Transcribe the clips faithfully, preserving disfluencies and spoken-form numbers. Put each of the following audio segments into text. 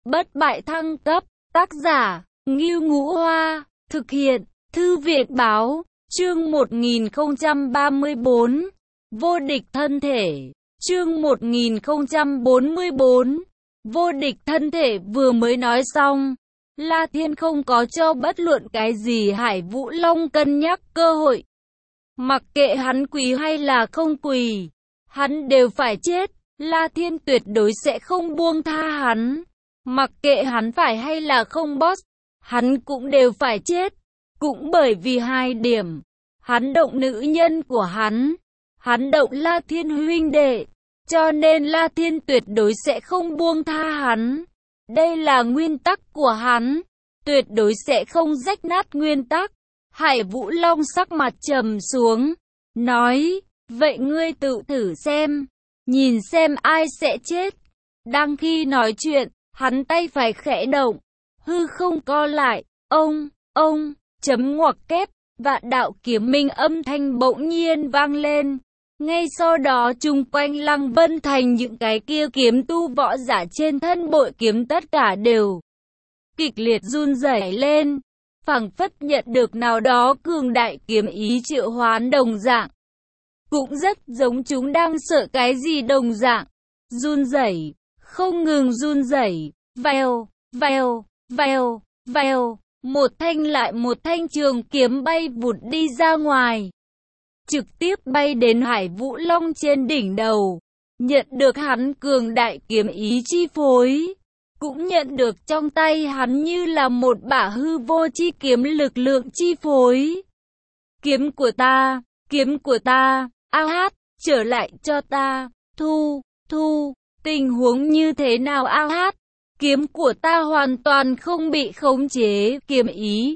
bất bại thăng cấp, tác giả, Ngưu Ngũ Hoa, thực hiện, Thư viện báo, chương một nghìn không trăm ba mươi bốn, vô địch thân thể, chương một nghìn không trăm bốn mươi bốn, vô địch thân thể vừa mới nói xong, La Thiên không có cho bất luận cái gì Hải Vũ Long cân nhắc cơ hội. Mặc kệ hắn quỳ hay là không quỳ, hắn đều phải chết, La Thiên tuyệt đối sẽ không buông tha hắn. Mặc kệ hắn phải hay là không boss, hắn cũng đều phải chết. Cũng bởi vì hai điểm, hắn động nữ nhân của hắn, hắn động La Thiên huynh đệ, cho nên La Thiên tuyệt đối sẽ không buông tha hắn. Đây là nguyên tắc của hắn, tuyệt đối sẽ không rách nát nguyên tắc. Hải Vũ Long sắc mặt trầm xuống, nói, vậy ngươi tự thử xem, nhìn xem ai sẽ chết. Đang khi nói chuyện, hắn tay phải khẽ động, hư không co lại, ông, ông, chấm ngoặc kép, vạn đạo kiếm minh âm thanh bỗng nhiên vang lên. Ngay sau đó chung quanh Lăng Vân Thành những cái kia kiếm tu võ giả trên thân bội kiếm tất cả đều kịch liệt run rẩy lên, phảng phất nhận được nào đó cường đại kiếm ý triệu hoán đồng dạng. Cũng rất giống chúng đang sợ cái gì đồng dạng, run rẩy, không ngừng run rẩy, vèo, vèo, vèo, vèo, một thanh lại một thanh trường kiếm bay vụt đi ra ngoài, trực tiếp bay đến Hải Vũ Long trên đỉnh đầu, nhận được hắn cường đại kiếm ý chi phối, cũng nhận được trong tay hắn như là một bả hư vô chi kiếm lực lượng chi phối. Kiếm của ta, kiếm của ta, a hát, trở lại cho ta, thu, thu, tình huống như thế nào a hát, kiếm của ta hoàn toàn không bị khống chế, kiếm ý,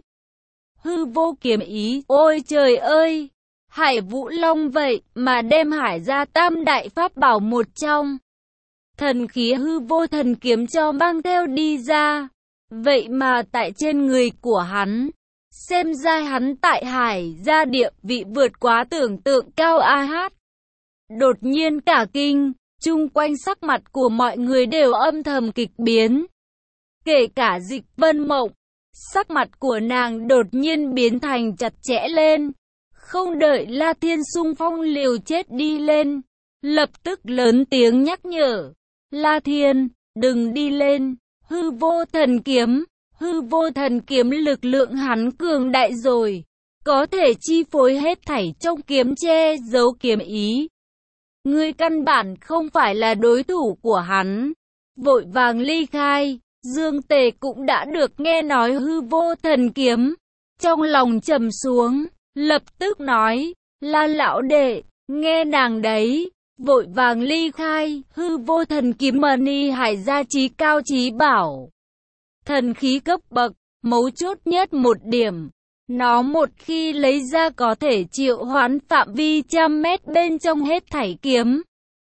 hư vô kiếm ý, ôi trời ơi! Hải Vũ Long vậy mà đem Hải ra tam đại pháp bảo một trong thần khí hư vô thần kiếm cho mang theo đi ra. Vậy mà tại trên người của hắn, xem ra hắn tại Hải gia địa vị vượt quá tưởng tượng cao a hát. Đột nhiên cả kinh, chung quanh sắc mặt của mọi người đều âm thầm kịch biến. Kể cả Dịch Vân Mộng, sắc mặt của nàng đột nhiên biến thành chặt chẽ lên. Không đợi La Thiên xung phong liều chết đi lên, lập tức lớn tiếng nhắc nhở, La Thiên, đừng đi lên, hư vô thần kiếm, hư vô thần kiếm lực lượng hắn cường đại rồi, có thể chi phối hết thảy trong kiếm che giấu kiếm ý. Ngươi căn bản không phải là đối thủ của hắn, vội vàng ly khai. Dương Tề cũng đã được nghe nói hư vô thần kiếm, trong lòng trầm xuống. Lập tức nói, La lão đệ, nghe nàng đấy, vội vàng ly khai, hư vô thần kiếm mani Hải gia trí cao trí bảo. Thần khí cấp bậc, mấu chốt nhất một điểm, nó một khi lấy ra có thể triệu hoán phạm vi trăm mét bên trong hết thảy kiếm.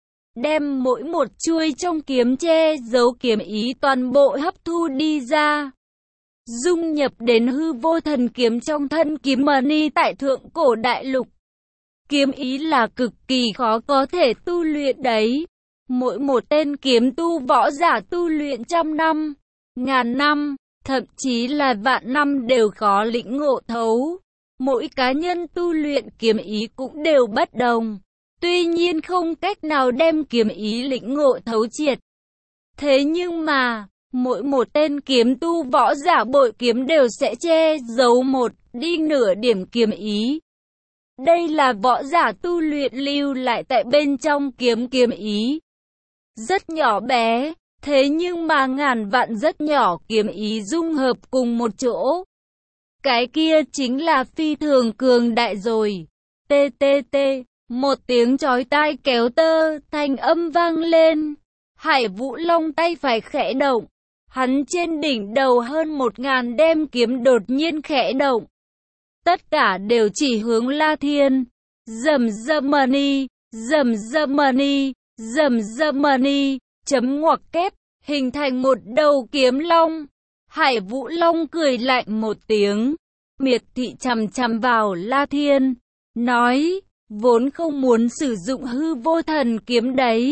Đem mỗi một chuôi trong kiếm che giấu kiếm ý toàn bộ hấp thu đi ra, dung nhập đến hư vô thần kiếm trong thân kiếm mani tại thượng cổ đại lục. Kiếm ý là cực kỳ khó có thể tu luyện đấy. Mỗi một tên kiếm tu võ giả tu luyện trăm năm, ngàn năm, thậm chí là vạn năm đều khó lĩnh ngộ thấu. Mỗi cá nhân tu luyện kiếm ý cũng đều bất đồng. Tuy nhiên không cách nào đem kiếm ý lĩnh ngộ thấu triệt. Thế nhưng mà, mỗi một tên kiếm tu võ giả bội kiếm đều sẽ che giấu một đi nửa điểm kiếm ý. Đây là võ giả tu luyện lưu lại tại bên trong kiếm kiếm ý. Rất nhỏ bé, thế nhưng mà ngàn vạn rất nhỏ kiếm ý dung hợp cùng một chỗ. Cái kia chính là phi thường cường đại rồi. Tê tê tê, một tiếng chói tai kéo tơ, thanh âm vang lên. Hải Vũ Long tay phải khẽ động. Hắn trên đỉnh đầu hơn một ngàn đem kiếm đột nhiên khẽ động. Tất cả đều chỉ hướng La Thiên. Rầm rầm money, rầm rầm money, rầm rầm money, chấm ngoặc kép, hình thành một đầu kiếm long. Hải Vũ Long cười lạnh một tiếng, miệt thị chằm chằm vào La Thiên, nói, vốn không muốn sử dụng hư vô thần kiếm đấy.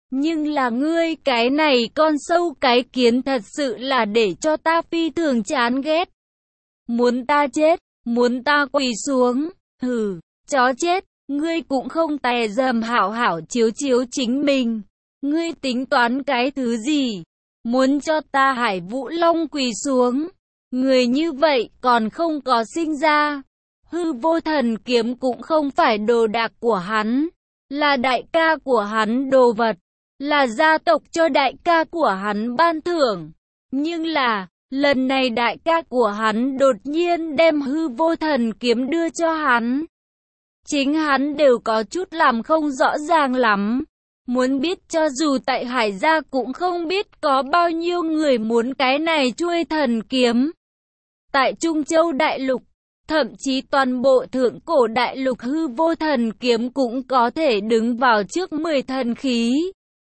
Nhưng là ngươi cái này con sâu cái kiến thật sự là để cho ta phi thường chán ghét. Muốn ta chết, muốn ta quỳ xuống, hừ, chó chết, ngươi cũng không tè dầm hảo hảo chiếu chiếu chính mình. Ngươi tính toán cái thứ gì? Muốn cho ta Hải Vũ Long quỳ xuống? Người như vậy còn không có sinh ra. Hư vô thần kiếm cũng không phải đồ đạc của hắn, là đại ca của hắn đồ vật, là gia tộc cho đại ca của hắn ban thưởng. Nhưng là, lần này đại ca của hắn đột nhiên đem hư vô thần kiếm đưa cho hắn. Chính hắn đều có chút làm không rõ ràng lắm. Muốn biết cho dù tại Hải gia cũng không biết có bao nhiêu người muốn cái này chuôi thần kiếm. Tại Trung Châu Đại Lục, thậm chí toàn bộ thượng cổ đại lục hư vô thần kiếm cũng có thể đứng vào trước mười thần khí.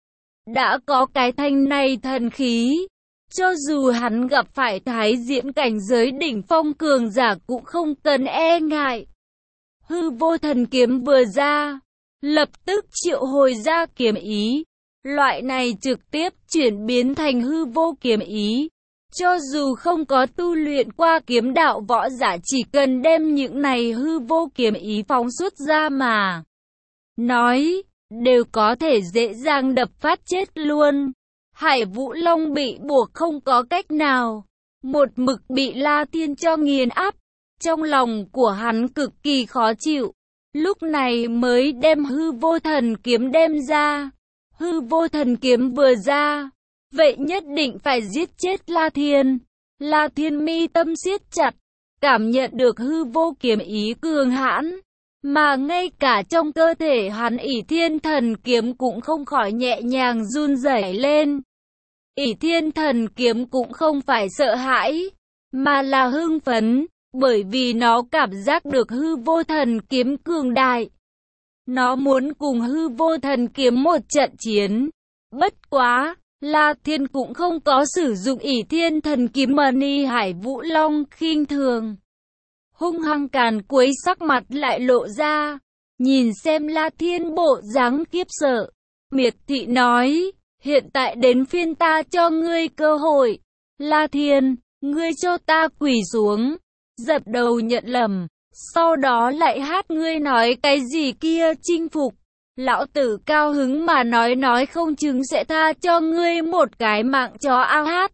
Đã có cái thanh này thần khí, cho dù hắn gặp phải thái diễn cảnh giới đỉnh phong cường giả cũng không cần e ngại. Hư vô thần kiếm vừa ra, lập tức triệu hồi ra kiếm ý. Loại này trực tiếp chuyển biến thành hư vô kiếm ý. Cho dù không có tu luyện qua kiếm đạo võ giả chỉ cần đem những này hư vô kiếm ý phóng xuất ra mà nói, đều có thể dễ dàng đập phát chết luôn. Hải Vũ Long bị buộc không có cách nào, một mực bị La Thiên cho nghiền áp. Trong lòng của hắn cực kỳ khó chịu, lúc này mới đem hư vô thần kiếm đem ra. Hư vô thần kiếm vừa ra, vậy nhất định phải giết chết La Thiên. La Thiên mi tâm siết chặt, cảm nhận được hư vô kiếm ý cường hãn, mà ngay cả trong cơ thể hắn ỷ thiên thần kiếm cũng không khỏi nhẹ nhàng run rẩy lên. ỷ thiên thần kiếm cũng không phải sợ hãi, mà là hưng phấn, bởi vì nó cảm giác được hư vô thần kiếm cường đại. Nó muốn cùng hư vô thần kiếm một trận chiến. Bất quá, La Thiên cũng không có sử dụng ỷ thiên thần kiếm mà ni Hải Vũ Long khinh thường. Hung hăng càn quấy sắc mặt lại lộ ra, nhìn xem La Thiên bộ dáng khiếp sợ. Miệt thị nói, hiện tại đến phiên ta cho ngươi cơ hội. La Thiên, ngươi cho ta quỳ xuống, dập đầu nhận lầm, sau đó lại hát ngươi nói cái gì kia chinh phục. Lão tử cao hứng mà nói nói không chừng sẽ tha cho ngươi một cái mạng chó ao hát.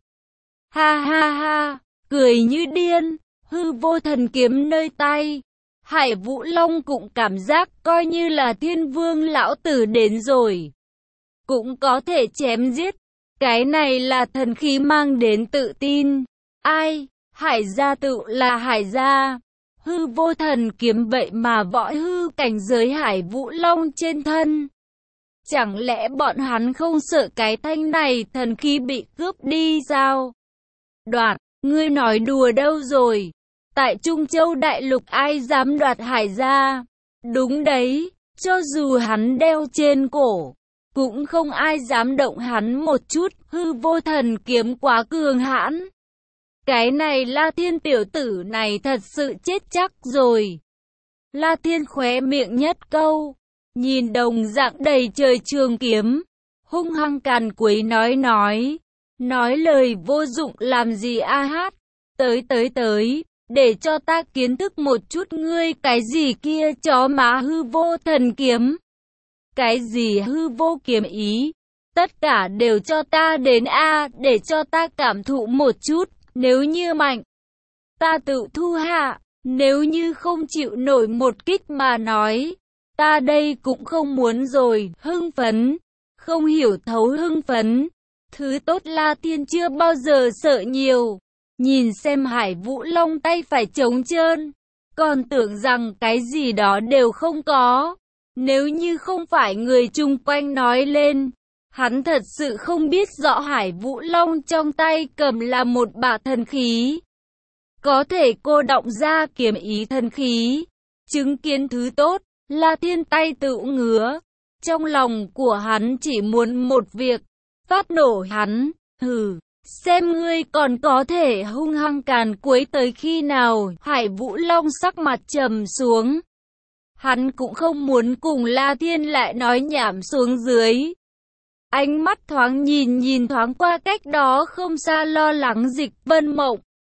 Ha ha ha, cười như điên, hư vô thần kiếm nơi tay. Hải Vũ Long cũng cảm giác coi như là thiên vương lão tử đến rồi, cũng có thể chém giết. Cái này là thần khí mang đến tự tin. Ai, Hải gia tự là Hải gia. Hư vô thần kiếm vậy mà võ hư cảnh giới Hải Vũ Long trên thân. Chẳng lẽ bọn hắn không sợ cái thanh này thần khí bị cướp đi sao? Đoạt, ngươi nói đùa đâu rồi? Tại Trung Châu Đại Lục ai dám đoạt Hải gia? Đúng đấy, cho dù hắn đeo trên cổ, cũng không ai dám động hắn một chút. Hư vô thần kiếm quá cường hãn. Cái này La Thiên tiểu tử này thật sự chết chắc rồi. La Thiên khóe miệng nhất câu, nhìn đồng dạng đầy trời trường kiếm, hung hăng càn quấy nói nói, nói lời vô dụng làm gì a hát, tới tới tới, để cho ta kiến thức một chút ngươi cái gì kia chó má hư vô thần kiếm. Cái gì hư vô kiếm ý, tất cả đều cho ta đến a, để cho ta cảm thụ một chút. Nếu như mạnh, ta tự thu hạ. Nếu như không chịu nổi một kích mà nói, ta đây cũng không muốn rồi. Hưng phấn, không hiểu thấu hưng phấn. Thứ tốt La Thiên chưa bao giờ sợ nhiều. Nhìn xem Hải Vũ Long tay phải trống trơn, còn tưởng rằng cái gì đó đều không có. Nếu như không phải người chung quanh nói lên, hắn thật sự không biết rõ Hải Vũ Long trong tay cầm là một bả thần khí. Có thể cô động ra kiếm ý thần khí. Chứng kiến thứ tốt, La Thiên tay tự ngứa. Trong lòng của hắn chỉ muốn một việc, phát nổ hắn. Hừ, xem ngươi còn có thể hung hăng càn quấy tới khi nào. Hải Vũ Long sắc mặt trầm xuống. Hắn cũng không muốn cùng La Thiên lại nói nhảm xuống dưới. Ánh mắt thoáng nhìn nhìn thoáng qua cách đó không xa lo lắng Dịch Vân Mộng.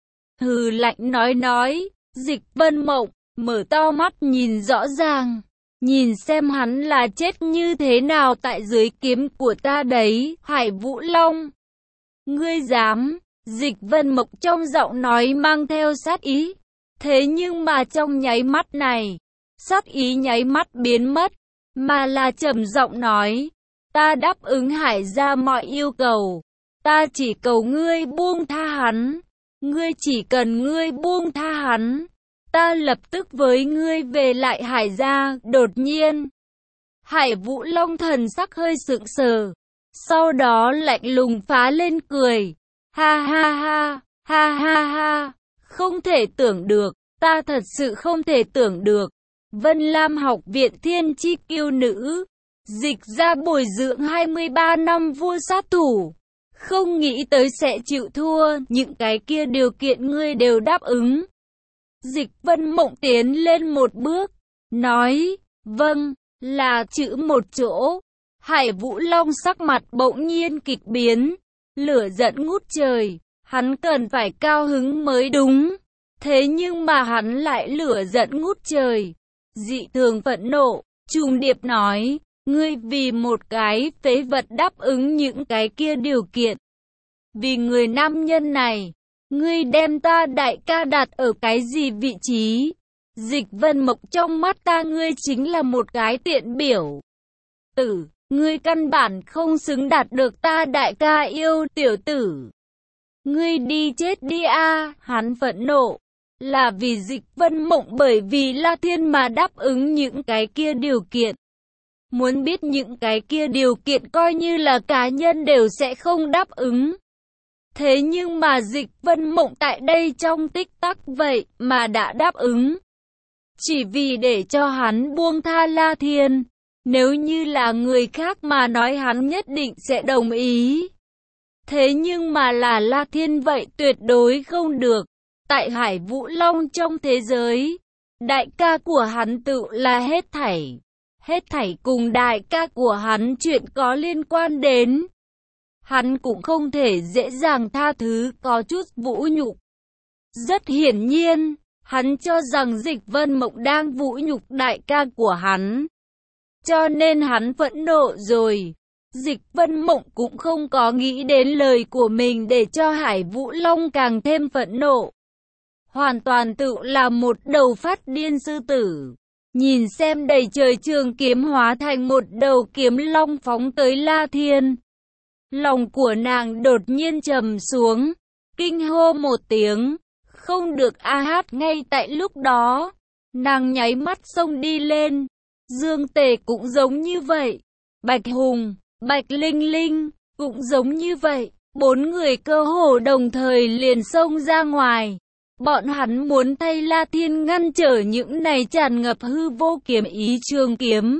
Hừ lạnh nói nói, Dịch Vân Mộng, mở to mắt nhìn rõ ràng. Nhìn xem hắn là chết như thế nào tại dưới kiếm của ta đấy, Hải Vũ Long. Ngươi dám, Dịch Vân Mộng trong giọng nói mang theo sát ý. Thế nhưng mà trong nháy mắt này, sát ý nháy mắt biến mất, mà là trầm giọng nói, ta đáp ứng Hải gia mọi yêu cầu, ta chỉ cầu ngươi buông tha hắn, ngươi chỉ cần ngươi buông tha hắn, ta lập tức với ngươi về lại Hải gia. Đột nhiên, Hải Vũ Long thần sắc hơi sững sờ, sau đó lạnh lùng phá lên cười, ha ha ha, ha ha ha, không thể tưởng được, ta thật sự không thể tưởng được. Vân Lam Học viện thiên chi kiêu nữ, Dịch ra bồi dưỡng hai mươi ba năm vua sát thủ, không nghĩ tới sẽ chịu thua, những cái kia điều kiện ngươi đều đáp ứng. Dịch Vân Mộng tiến lên một bước, nói, vâng, là chữ một chỗ. Hải Vũ Long sắc mặt bỗng nhiên kịch biến, lửa giận ngút trời, hắn cần phải cao hứng mới đúng. Thế nhưng mà hắn lại lửa giận ngút trời, dị thường phẫn nộ, trùng điệp nói, ngươi vì một cái phế vật đáp ứng những cái kia điều kiện. Vì người nam nhân này, ngươi đem ta đại ca đặt ở cái gì vị trí? Dịch Vân Mộng, trong mắt ta ngươi chính là một cái tiện biểu tử, ngươi căn bản không xứng đạt được ta đại ca yêu. Tiểu tử, ngươi đi chết đi a. Hắn phẫn nộ là vì Dịch Vân Mộng bởi vì La Thiên mà đáp ứng những cái kia điều kiện. Muốn biết những cái kia điều kiện coi như là cá nhân đều sẽ không đáp ứng. Thế nhưng mà Dịch Vân Mộng tại đây trong tích tắc vậy mà đã đáp ứng. Chỉ vì để cho hắn buông tha La Thiên. Nếu như là người khác mà nói hắn nhất định sẽ đồng ý. Thế nhưng mà là La Thiên vậy tuyệt đối không được. Tại Hải Vũ Long trong thế giới, đại ca của hắn tự là hết thảy. Hết thảy cùng đại ca của hắn chuyện có liên quan đến. Hắn cũng không thể dễ dàng tha thứ có chút vũ nhục. Rất hiển nhiên, hắn cho rằng Dịch Vân Mộng đang vũ nhục đại ca của hắn. Cho nên hắn phẫn nộ rồi. Dịch Vân Mộng cũng không có nghĩ đến lời của mình để cho Hải Vũ Long càng thêm phẫn nộ. Hoàn toàn tự là một đầu phát điên sư tử. Nhìn xem đầy trời trường kiếm hóa thành một đầu kiếm long phóng tới La Thiên. Lòng của nàng đột nhiên trầm xuống, kinh hô một tiếng, không được a hát. Ngay tại lúc đó, nàng nháy mắt xông đi lên. Dương Tề cũng giống như vậy, Bạch Hùng, Bạch Linh Linh cũng giống như vậy. Bốn người cơ hồ đồng thời liền xông ra ngoài. Bọn hắn muốn thay La Thiên ngăn trở những này tràn ngập hư vô kiếm ý trường kiếm.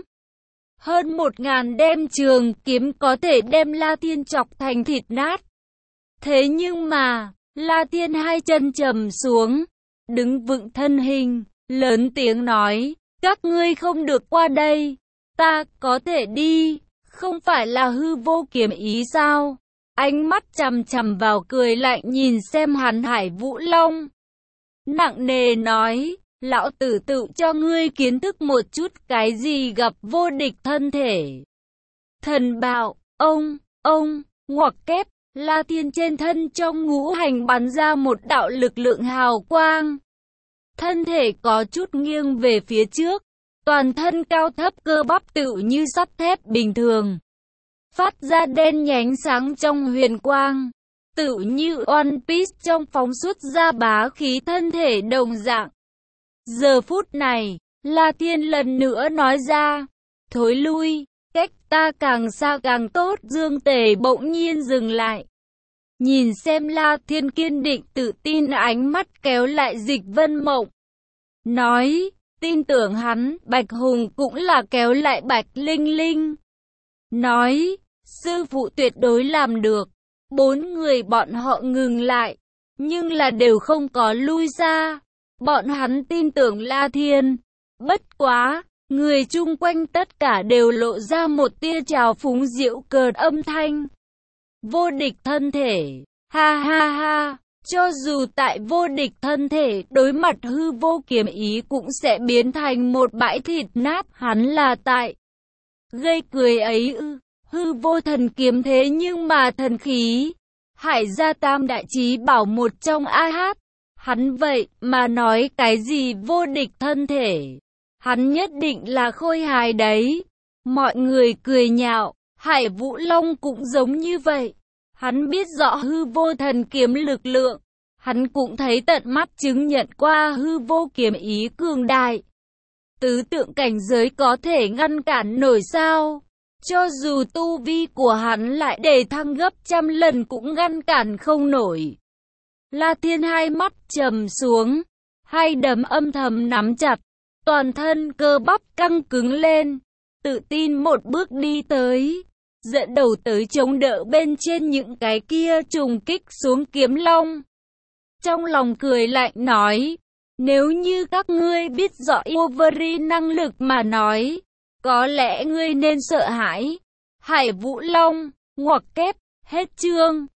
Hơn một ngàn đem trường kiếm có thể đem La Thiên chọc thành thịt nát. Thế nhưng mà, La Thiên hai chân trầm xuống, đứng vững thân hình, lớn tiếng nói, các ngươi không được qua đây, ta có thể đi, không phải là hư vô kiếm ý sao? Ánh mắt chằm chằm vào cười lạnh nhìn xem hắn Hải Vũ Long. Nặng nề nói, lão tử tự cho ngươi kiến thức một chút cái gì gặp vô địch thân thể. Thần bạo, ông, ông, ngoặc kép, La Thiên trên thân trong ngũ hành bắn ra một đạo lực lượng hào quang. Thân thể có chút nghiêng về phía trước, toàn thân cao thấp cơ bắp tự như sắt thép bình thường. Phát ra đen nhánh sáng trong huyền quang. Tự như One Piece trong phóng xuất ra bá khí thân thể đồng dạng. Giờ phút này, La Thiên lần nữa nói ra, thối lui, cách ta càng xa càng tốt. Dương Tề bỗng nhiên dừng lại. Nhìn xem La Thiên kiên định tự tin, ánh mắt kéo lại Dịch Vân Mộng. Nói, tin tưởng hắn. Bạch Hùng cũng là kéo lại Bạch Linh Linh. Nói, sư phụ tuyệt đối làm được. Bốn người bọn họ ngừng lại, nhưng là đều không có lui ra. Bọn hắn tin tưởng La Thiên. Bất quá, Người chung quanh tất cả đều lộ ra một tia trào phúng giễu cợt âm thanh. Vô địch thân thể, ha ha ha, cho dù tại vô địch thân thể đối mặt hư vô kiếm ý cũng sẽ biến thành một bãi thịt nát, hắn là tại gây cười ấy ư? Hư vô thần kiếm thế nhưng mà thần khí, Hải gia tam đại chí bảo một trong a hát, hắn vậy mà nói cái gì vô địch thân thể, hắn nhất định là khôi hài đấy. Mọi người cười nhạo, Hải Vũ Long cũng giống như vậy. Hắn biết rõ hư vô thần kiếm lực lượng, hắn cũng thấy tận mắt chứng nhận qua hư vô kiếm ý cường đại. Tứ tượng cảnh giới có thể ngăn cản nổi sao? Cho dù tu vi của hắn lại để thăng gấp trăm lần cũng ngăn cản không nổi. La Thiên hai mắt trầm xuống, hai đấm âm thầm nắm chặt, toàn thân cơ bắp căng cứng lên, tự tin một bước đi tới, dẫn đầu tới chống đỡ bên trên những cái kia trùng kích xuống kiếm long. Trong lòng cười lạnh nói, nếu như các ngươi biết rõ Wolverine năng lực mà nói, có lẽ ngươi nên sợ hãi. Hải Vũ Long, ngoặc kép, hết chương.